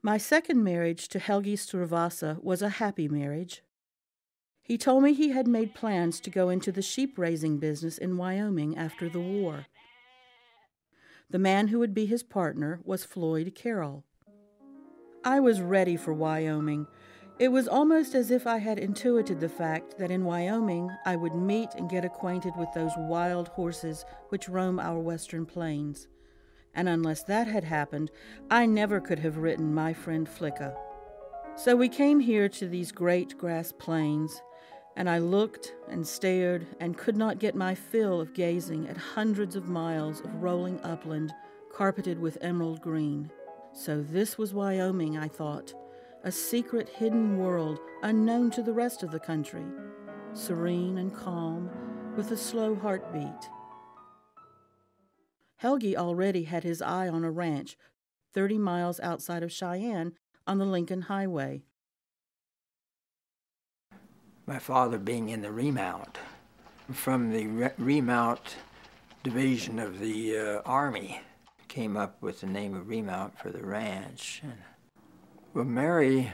My second marriage to Helgi Sturvasa was a happy marriage. He told me he had made plans to go into the sheep-raising business in Wyoming after the war. The man who would be his partner was Floyd Carroll. I was ready for Wyoming. It was almost as if I had intuited the fact that in Wyoming I would meet and get acquainted with those wild horses which roam our western plains. And unless that had happened, I never could have written My Friend Flicka. So we came here to these great grass plains, and I looked and stared and could not get my fill of gazing at hundreds of miles of rolling upland carpeted with emerald green. So this was Wyoming, I thought, a secret hidden world unknown to the rest of the country, serene and calm, with a slow heartbeat. Helgi already had his eye on a ranch 30 miles outside of Cheyenne on the Lincoln Highway. My father being in the remount, from the remount division of the Army, came up with the name of Remount for the ranch. And, well, Mary,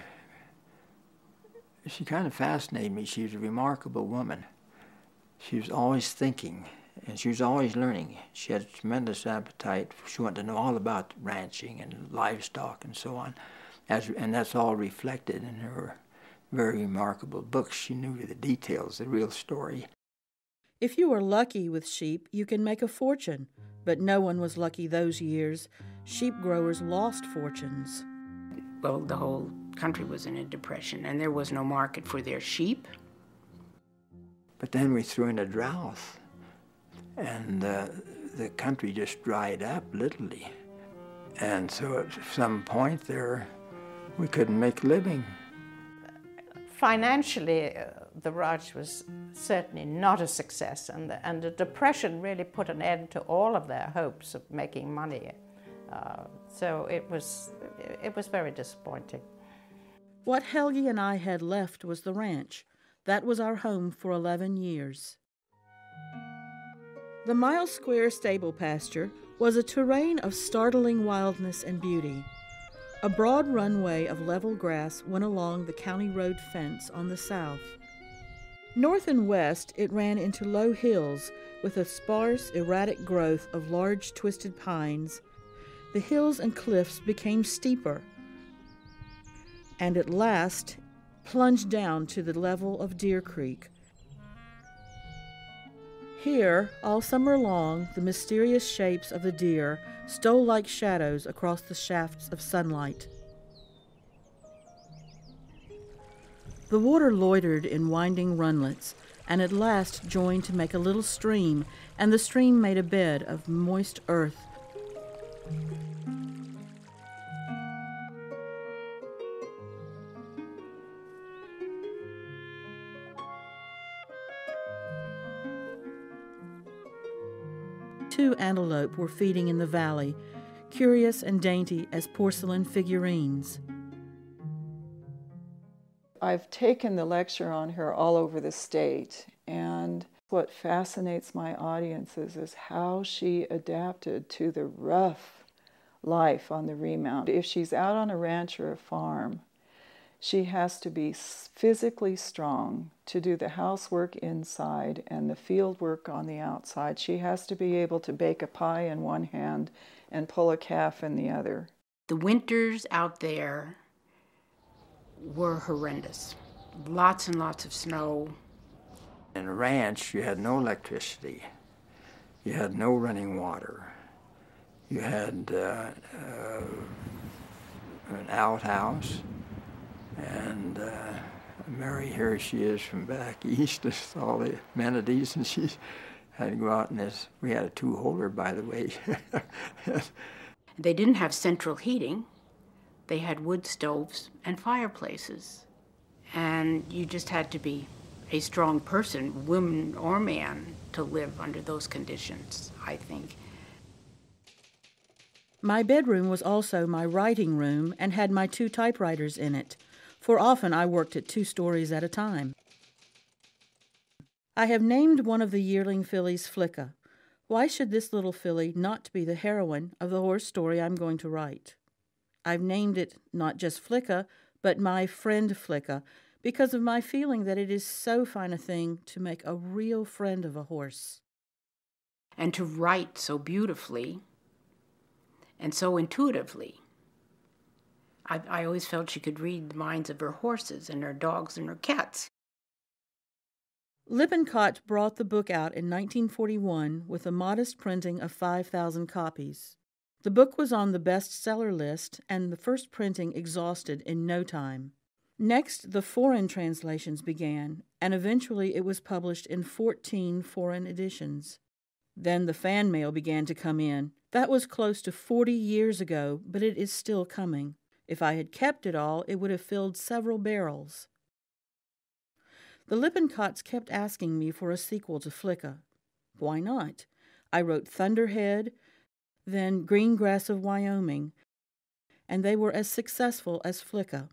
she kind of fascinated me. She was a remarkable woman. She was always thinking, and she was always learning. She had a tremendous appetite. She wanted to know all about ranching and livestock and so on. And that's all reflected in her very remarkable books. She knew the details, the real story. If you are lucky with sheep, you can make a fortune. But no one was lucky those years. Sheep growers lost fortunes. Well, the whole country was in a depression, and there was no market for their sheep. But then we threw in a drought, and the country just dried up, literally. And so at some point there, we couldn't make a living. Financially, the ranch was certainly not a success, and the Depression really put an end to all of their hopes of making money. So it was very disappointing. What Helgi and I had left was the ranch. That was our home for 11 years. The mile-square stable pasture was a terrain of startling wildness and beauty. A broad runway of level grass went along the county road fence on the south. North and west, it ran into low hills with a sparse, erratic growth of large, twisted pines. The hills and cliffs became steeper, and at last plunged down to the level of Deer Creek. Here, all summer long, the mysterious shapes of the deer stole like shadows across the shafts of sunlight. The water loitered in winding runlets, and at last joined to make a little stream, and the stream made a bed of moist earth. Two antelope were feeding in the valley, curious and dainty as porcelain figurines. I've taken the lecture on her all over the state, and what fascinates my audiences is how she adapted to the rough life on the remount. If she's out on a ranch or a farm, she has to be physically strong to do the housework inside and the field work on the outside. She has to be able to bake a pie in one hand and pull a calf in the other. The winters out there were horrendous. Lots and lots of snow. In a ranch, you had no electricity. You had no running water. You had an outhouse. And Mary, here she is from back east with all the amenities, and she had to go out in this. We had a two-holer, by the way. They didn't have central heating. They had wood stoves and fireplaces. And you just had to be a strong person, woman or man, to live under those conditions, I think. My bedroom was also my writing room and had my 2 typewriters in it, for often I worked at 2 stories at a time. I have named one of the yearling fillies Flicka. Why should this little filly not be the heroine of the horse story I'm going to write? I've named it not just Flicka, but My Friend Flicka, because of my feeling that it is so fine a thing to make a real friend of a horse. And to write so beautifully and so intuitively. I always felt she could read the minds of her horses and her dogs and her cats. Lippincott brought the book out in 1941 with a modest printing of 5,000 copies. The book was on the bestseller list, and the first printing exhausted in no time. Next, the foreign translations began, and eventually it was published in 14 foreign editions. Then the fan mail began to come in. That was close to 40 years ago, but it is still coming. If I had kept it all, it would have filled several barrels. The Lippincotts kept asking me for a sequel to Flicka. Why not? I wrote Thunderhead, then Green Grass of Wyoming, and they were as successful as Flicka.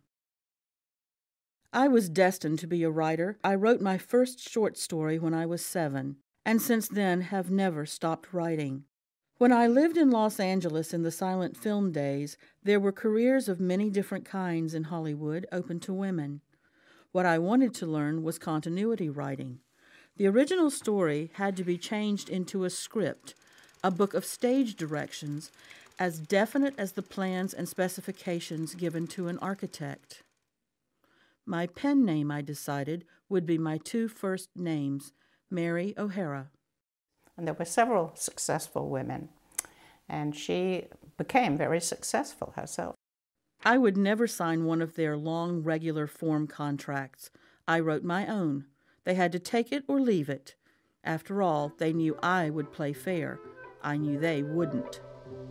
I was destined to be a writer. I wrote my first short story when I was 7, and since then have never stopped writing. When I lived in Los Angeles in the silent film days, there were careers of many different kinds in Hollywood open to women. What I wanted to learn was continuity writing. The original story had to be changed into a script, a book of stage directions, as definite as the plans and specifications given to an architect. My pen name, I decided, would be my 2 first names, Mary O'Hara. And there were several successful women, and she became very successful herself. I would never sign one of their long, regular form contracts. I wrote my own. They had to take it or leave it. After all, they knew I would play fair. I knew they wouldn't.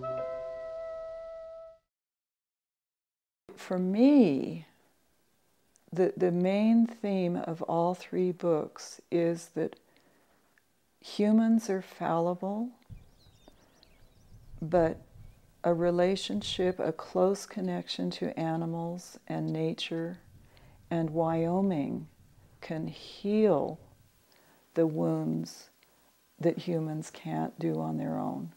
For me, the main theme of all 3 books is that humans are fallible, but a relationship, a close connection to animals and nature and Wyoming can heal the wounds that humans can't do on their own.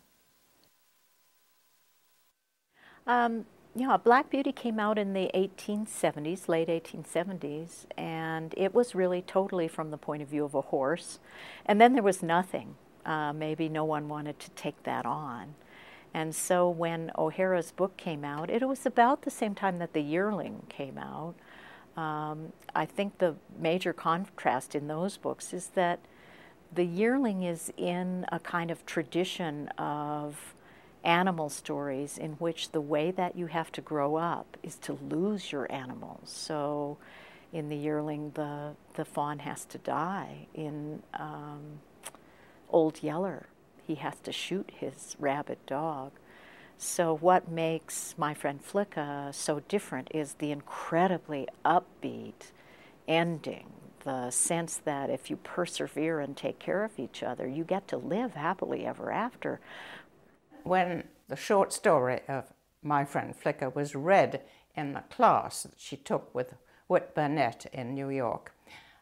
Black Beauty came out in the 1870s, late 1870s, and it was really totally from the point of view of a horse. And then there was nothing. Maybe no one wanted to take that on. And so when O'Hara's book came out, it was about the same time that The Yearling came out. I think the major contrast in those books is that The Yearling is in a kind of tradition of animal stories in which the way that you have to grow up is to lose your animals. So in The Yearling, the fawn has to die. In Old Yeller, he has to shoot his rabid dog. So what makes My Friend Flicka so different is the incredibly upbeat ending, the sense that if you persevere and take care of each other, you get to live happily ever after. When the short story of My Friend Flicka was read in the class that she took with Whit Burnett in New York,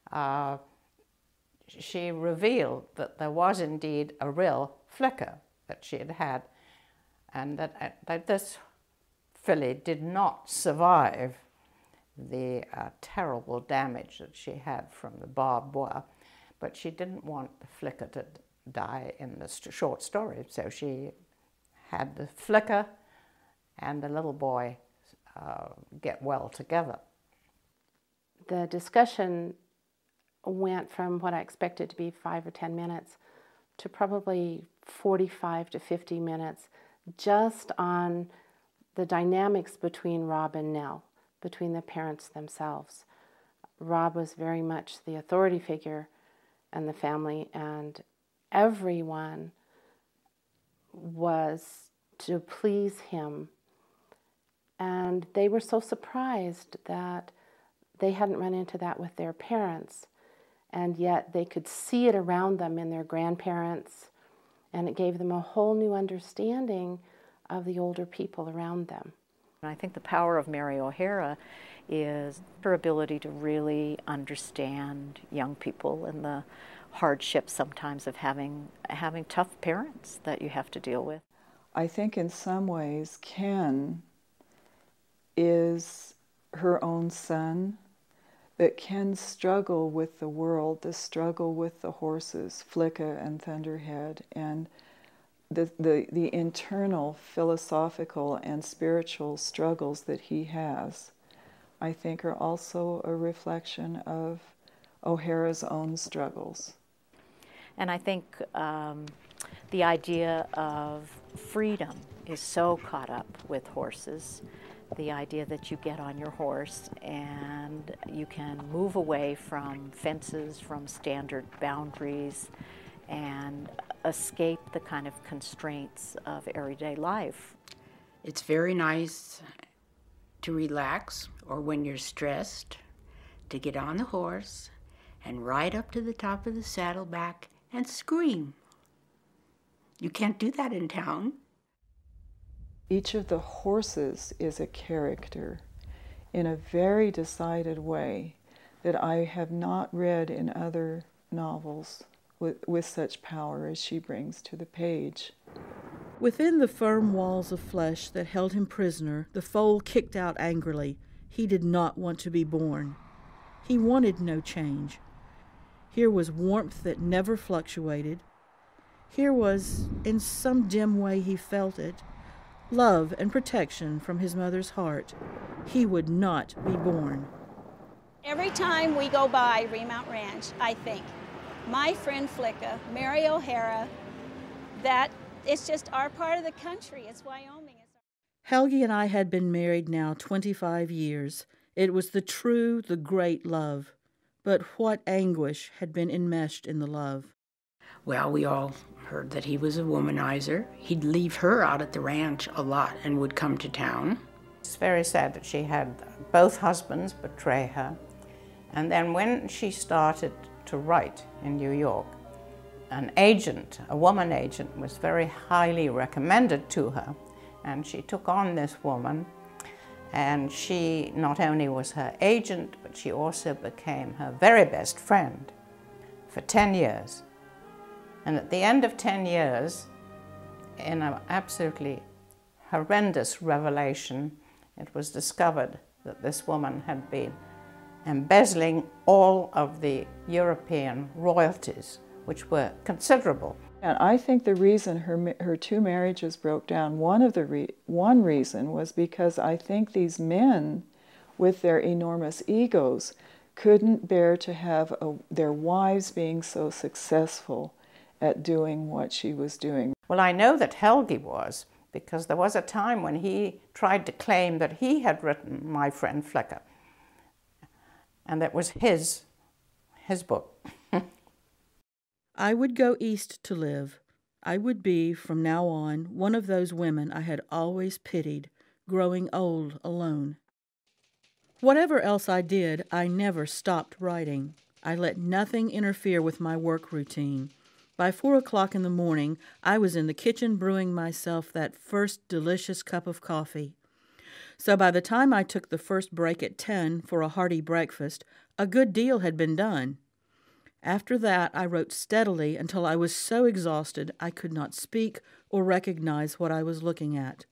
she revealed that there was indeed a real Flicka that she had had, and that this filly did not survive the terrible damage that she had from the barbed wire, but she didn't want the Flicka to die in the short story, so she had the Flicka and the little boy get well together. The discussion went from what I expected to be 5 or 10 minutes to probably 45 to 50 minutes just on the dynamics between Rob and Nell, between the parents themselves. Rob was very much the authority figure in the family, and everyone was to please him. And they were so surprised that they hadn't run into that with their parents, and yet they could see it around them in their grandparents, and it gave them a whole new understanding of the older people around them. And I think the power of Mary O'Hara is her ability to really understand young people and the hardship sometimes of having tough parents that you have to deal with. I think in some ways Ken is her own son, that can struggle with the world, the struggle with the horses, Flicka and Thunderhead, and the internal philosophical and spiritual struggles that he has, I think are also a reflection of O'Hara's own struggles. And I think the idea of freedom is so caught up with horses. The idea that you get on your horse and you can move away from fences, from standard boundaries, and escape the kind of constraints of everyday life. It's very nice to relax, or when you're stressed, to get on the horse and ride up to the top of the saddleback and scream. You can't do that in town. Each of the horses is a character in a very decided way that I have not read in other novels with such power as she brings to the page. Within the firm walls of flesh that held him prisoner, the foal kicked out angrily. He did not want to be born. He wanted no change. Here was warmth that never fluctuated. Here was, in some dim way he felt it, love and protection from his mother's heart. He would not be born. Every time we go by Remount Ranch, I think, my friend Flicka, Mary O'Hara, that it's just our part of the country. It's Wyoming. Helgi and I had been married now 25 years. It was the true, the great love. But what anguish had been enmeshed in the love. Well, we all heard that he was a womanizer. He'd leave her out at the ranch a lot and would come to town. It's very sad that she had both husbands betray her. And then when she started to write in New York, an agent, a woman agent, was very highly recommended to her. And she took on this woman, and she not only was her agent, but she also became her very best friend for 10 years. And at the end of 10 years, in an absolutely horrendous revelation, it was discovered that this woman had been embezzling all of the European royalties, which were considerable. And I think the reason her two marriages broke down, one reason was because I think these men, with their enormous egos, couldn't bear to have their wives being so successful at doing what she was doing. Well, I know that Helgi was, because there was a time when he tried to claim that he had written My Friend Flicka, and that was his book. I would go east to live. I would be, from now on, one of those women I had always pitied, growing old alone. Whatever else I did, I never stopped writing. I let nothing interfere with my work routine. By 4 o'clock in the morning, I was in the kitchen brewing myself that first delicious cup of coffee. So by the time I took the first break at 10 for a hearty breakfast, a good deal had been done. After that, I wrote steadily until I was so exhausted I could not speak or recognize what I was looking at.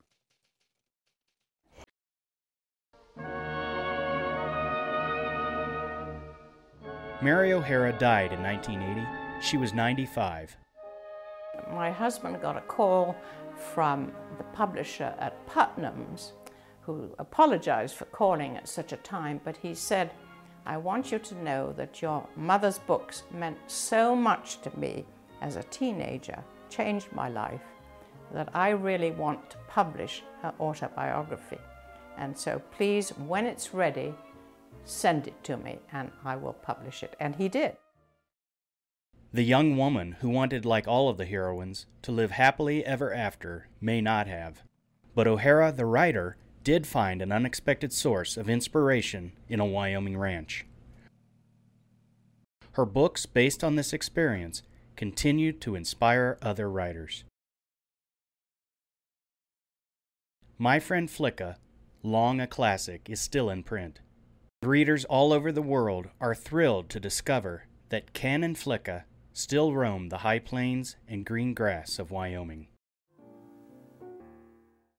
Mary O'Hara died in 1980. She was 95. My husband got a call from the publisher at Putnam's, who apologized for calling at such a time, but he said, I want you to know that your mother's books meant so much to me as a teenager, changed my life, that I really want to publish her autobiography. And so please, when it's ready, send it to me and I will publish it. And he did. The young woman who wanted, like all of the heroines, to live happily ever after may not have. But O'Hara, the writer, did find an unexpected source of inspiration in a Wyoming ranch. Her books, based on this experience, continue to inspire other writers. My Friend Flicka, long a classic, is still in print. Readers all over the world are thrilled to discover that Ken and Flicka still roam the high plains and green grass of Wyoming.